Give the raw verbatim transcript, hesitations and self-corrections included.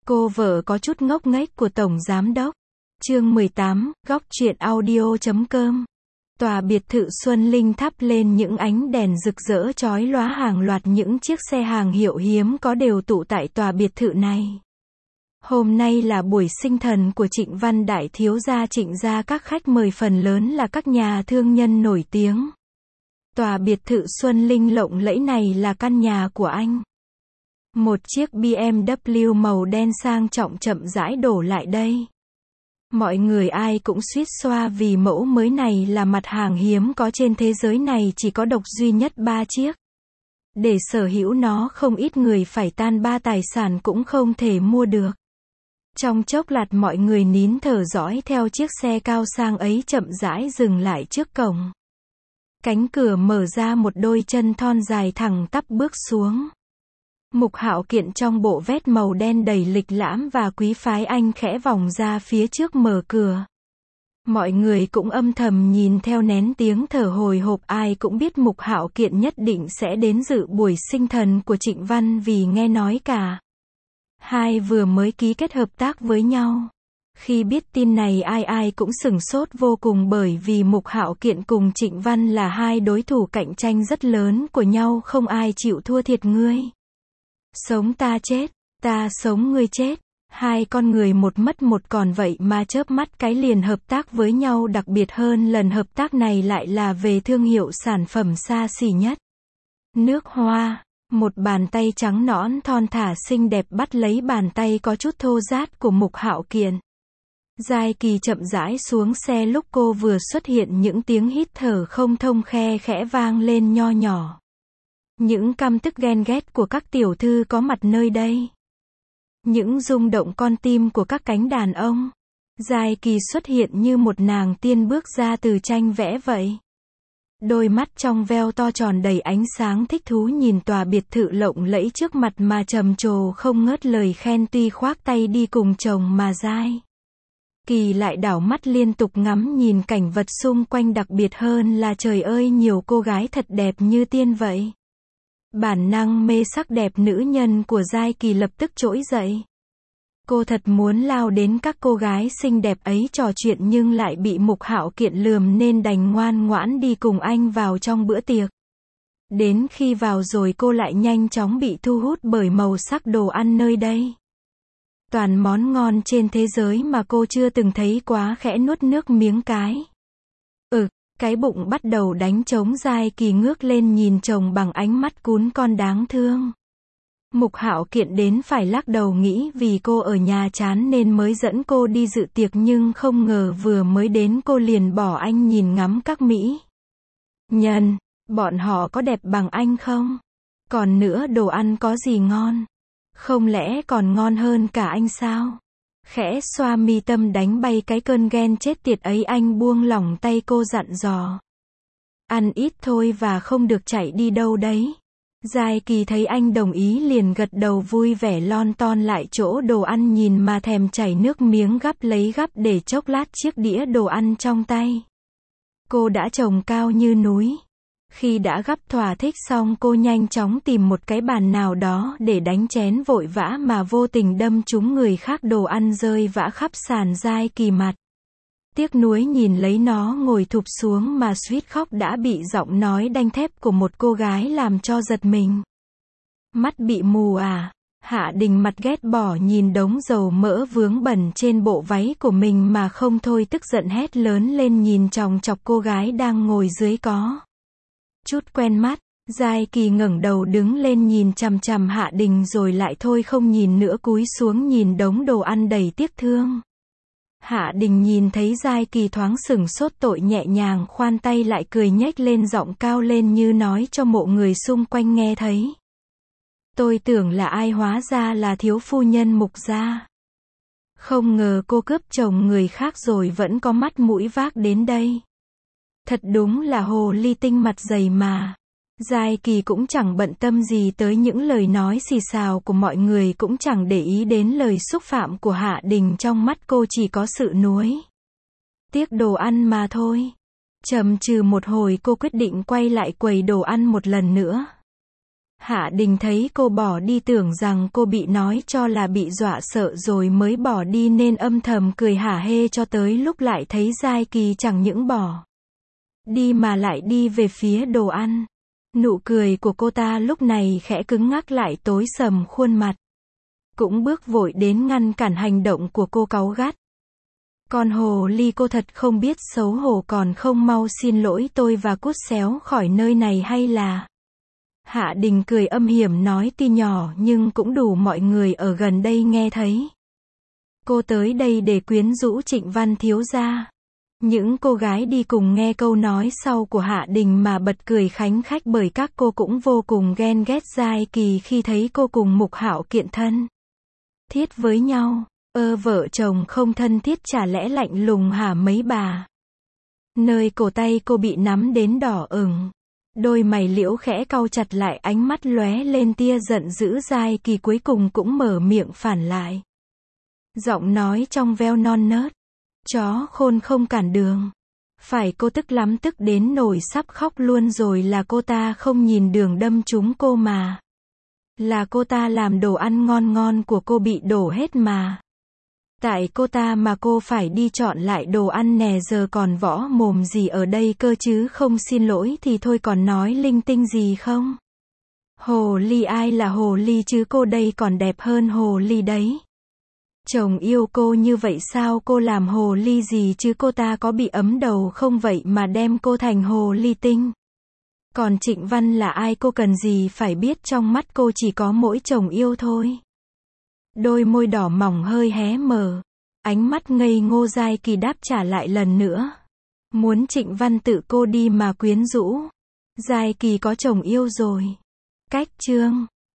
Cô vợ có chút ngốc nghếch của Tổng Giám Đốc. Chương mười tám, góc truyện audio chấm com. Tòa biệt thự Xuân Linh thắp lên những ánh đèn rực rỡ chói lóa, hàng loạt những chiếc xe hàng hiệu hiếm có đều tụ tại tòa biệt thự này. Hôm nay là buổi sinh thần của Trịnh Văn Đại thiếu gia Trịnh gia, các khách mời phần lớn là các nhà thương nhân nổi tiếng. Tòa biệt thự Xuân Linh lộng lẫy này là căn nhà của anh. Một chiếc bê em vê màu đen sang trọng chậm rãi đổ lại đây. Mọi người ai cũng suýt xoa vì mẫu mới này là mặt hàng hiếm có trên thế giới này, chỉ có độc duy nhất ba chiếc. Để sở hữu nó, không ít người phải tan ba tài sản cũng không thể mua được. Trong chốc lát mọi người nín thở dõi theo chiếc xe cao sang ấy chậm rãi dừng lại trước cổng. Cánh cửa mở ra, một đôi chân thon dài thẳng tắp bước xuống. Mục Hạo Kiện trong bộ vest màu đen đầy lịch lãm và quý phái, anh khẽ vòng ra phía trước mở cửa. Mọi người cũng âm thầm nhìn theo, nén tiếng thở hồi hộp. Ai cũng biết Mục Hạo Kiện nhất định sẽ đến dự buổi sinh thần của Trịnh Văn, vì nghe nói cả hai vừa mới ký kết hợp tác với nhau. Khi biết tin này ai ai cũng sửng sốt vô cùng, bởi vì Mục Hạo Kiện cùng Trịnh Văn là hai đối thủ cạnh tranh rất lớn của nhau, không ai chịu thua thiệt. Ngươi sống ta chết, ta sống ngươi chết. Hai con người một mất một còn vậy mà chớp mắt cái liền hợp tác với nhau, đặc biệt hơn lần hợp tác này lại là về thương hiệu sản phẩm xa xỉ nhất. Nước hoa. Một bàn tay trắng nõn thon thả xinh đẹp bắt lấy bàn tay có chút thô ráp của Mục Hạo Kiện. Giai Kỳ chậm rãi xuống xe, lúc cô vừa xuất hiện những tiếng hít thở không thông khe khẽ vang lên nho nhỏ. Những căm tức ghen ghét của các tiểu thư có mặt nơi đây. Những rung động con tim của các cánh đàn ông. Giai Kỳ xuất hiện như một nàng tiên bước ra từ tranh vẽ vậy. Đôi mắt trong veo to tròn đầy ánh sáng thích thú nhìn tòa biệt thự lộng lẫy trước mặt mà trầm trồ không ngớt lời khen, tuy khoác tay đi cùng chồng mà Giai Kỳ lại đảo mắt liên tục ngắm nhìn cảnh vật xung quanh, đặc biệt hơn là trời ơi nhiều cô gái thật đẹp như tiên vậy. Bản năng mê sắc đẹp nữ nhân của Giai Kỳ lập tức trỗi dậy. Cô thật muốn lao đến các cô gái xinh đẹp ấy trò chuyện, nhưng lại bị Mục Hạo Kiện lườm nên đành ngoan ngoãn đi cùng anh vào trong bữa tiệc. Đến khi vào rồi cô lại nhanh chóng bị thu hút bởi màu sắc đồ ăn nơi đây. Toàn món ngon trên thế giới mà cô chưa từng thấy, quá khẽ nuốt nước miếng cái. Ừ, cái bụng bắt đầu đánh trống. Giai Kỳ ngước lên nhìn chồng bằng ánh mắt cún con đáng thương. Mục Hạo Kiện đến phải lắc đầu, nghĩ vì cô ở nhà chán nên mới dẫn cô đi dự tiệc, nhưng không ngờ vừa mới đến cô liền bỏ anh nhìn ngắm các mỹ nhân. Bọn họ có đẹp bằng anh không? Còn nữa, đồ ăn có gì ngon? Không lẽ còn ngon hơn cả anh sao? Khẽ xoa mi tâm đánh bay cái cơn ghen chết tiệt ấy, anh buông lỏng tay cô dặn dò. Ăn ít thôi và không được chạy đi đâu đấy. Giai Kỳ thấy anh đồng ý liền gật đầu vui vẻ lon ton lại chỗ đồ ăn, nhìn mà thèm chảy nước miếng, gắp lấy gắp để chốc lát chiếc đĩa đồ ăn trong tay. Cô đã trồng cao như núi. Khi đã gắp thỏa thích xong, cô nhanh chóng tìm một cái bàn nào đó để đánh chén, vội vã mà vô tình đâm trúng người khác, đồ ăn rơi vã khắp sàn. Giai Kỳ mặt tiếc nuối nhìn lấy nó ngồi thụp xuống mà suýt khóc, đã bị giọng nói đanh thép của một cô gái làm cho giật mình. Mắt bị mù à? Hạ Đình mặt ghét bỏ nhìn đống dầu mỡ vướng bẩn trên bộ váy của mình mà không thôi, tức giận hét lớn lên nhìn chòng chọc cô gái đang ngồi dưới có chút quen mắt. Giai Kỳ ngẩng đầu đứng lên nhìn chằm chằm Hạ Đình rồi lại thôi không nhìn nữa, cúi xuống nhìn đống đồ ăn đầy tiếc thương. Hạ Đình nhìn thấy Giai Kỳ thoáng sửng sốt, tội nhẹ nhàng khoan tay lại cười nhếch lên, giọng cao lên như nói cho mộ người xung quanh nghe thấy. Tôi tưởng là ai, hóa ra là thiếu phu nhân Mục gia. Không ngờ cô cướp chồng người khác rồi vẫn có mắt mũi vác đến đây. Thật đúng là hồ ly tinh mặt dày mà. Giai Kỳ cũng chẳng bận tâm gì tới những lời nói xì xào của mọi người, cũng chẳng để ý đến lời xúc phạm của Hạ Đình, trong mắt cô chỉ có sự nuối tiếc đồ ăn mà thôi. Trầm trừ một hồi, cô quyết định quay lại quầy đồ ăn một lần nữa. Hạ Đình thấy cô bỏ đi tưởng rằng cô bị nói cho là bị dọa sợ rồi mới bỏ đi nên âm thầm cười hả hê cho tới lúc lại thấy Giai Kỳ chẳng những bỏ đi mà lại đi về phía đồ ăn. Nụ cười của cô ta lúc này khẽ cứng ngắc lại tối sầm khuôn mặt. Cũng bước vội đến ngăn cản hành động của cô cáu gắt. Con hồ ly cô thật không biết xấu hổ còn không mau xin lỗi tôi và cút xéo khỏi nơi này hay là... Hạ Đình cười âm hiểm nói tuy nhỏ nhưng cũng đủ mọi người ở gần đây nghe thấy. Cô tới đây để quyến rũ Trịnh Văn thiếu gia. Những cô gái đi cùng nghe câu nói sau của Hạ Đình mà bật cười khánh khách bởi các cô cũng vô cùng ghen ghét Giai Kỳ khi thấy cô cùng Mục Hạo kiện thân thiết với nhau. Ơ vợ chồng không thân thiết chả lẽ lạnh lùng hả mấy bà. Nơi cổ tay cô bị nắm đến đỏ ửng. Đôi mày liễu khẽ cau chặt lại, ánh mắt lóe lên tia giận dữ. Giai Kỳ cuối cùng cũng mở miệng phản lại. Giọng nói trong veo non nớt. Chó khôn không cản đường. Phải cô tức lắm, tức đến nổi sắp khóc luôn rồi. Là cô ta không nhìn đường đâm trúng cô mà. Là cô ta làm đồ ăn ngon ngon của cô bị đổ hết mà. Tại cô ta mà cô phải đi chọn lại đồ ăn nè, giờ còn võ mồm gì ở đây cơ chứ. Không xin lỗi thì thôi còn nói linh tinh gì không? Hồ ly ai là hồ ly chứ, cô đây còn đẹp hơn hồ ly đấy. Chồng yêu cô như vậy sao cô làm hồ ly gì chứ, cô ta có bị ấm đầu không vậy mà đem cô thành hồ ly tinh. Còn Trịnh Văn là ai cô cần gì phải biết, trong mắt cô chỉ có mỗi chồng yêu thôi. Đôi môi đỏ mỏng hơi hé mở. Ánh mắt ngây ngô. Giai Kỳ đáp trả lại lần nữa. Muốn Trịnh Văn tự cô đi mà quyến rũ. Giai Kỳ có chồng yêu rồi. Cách chương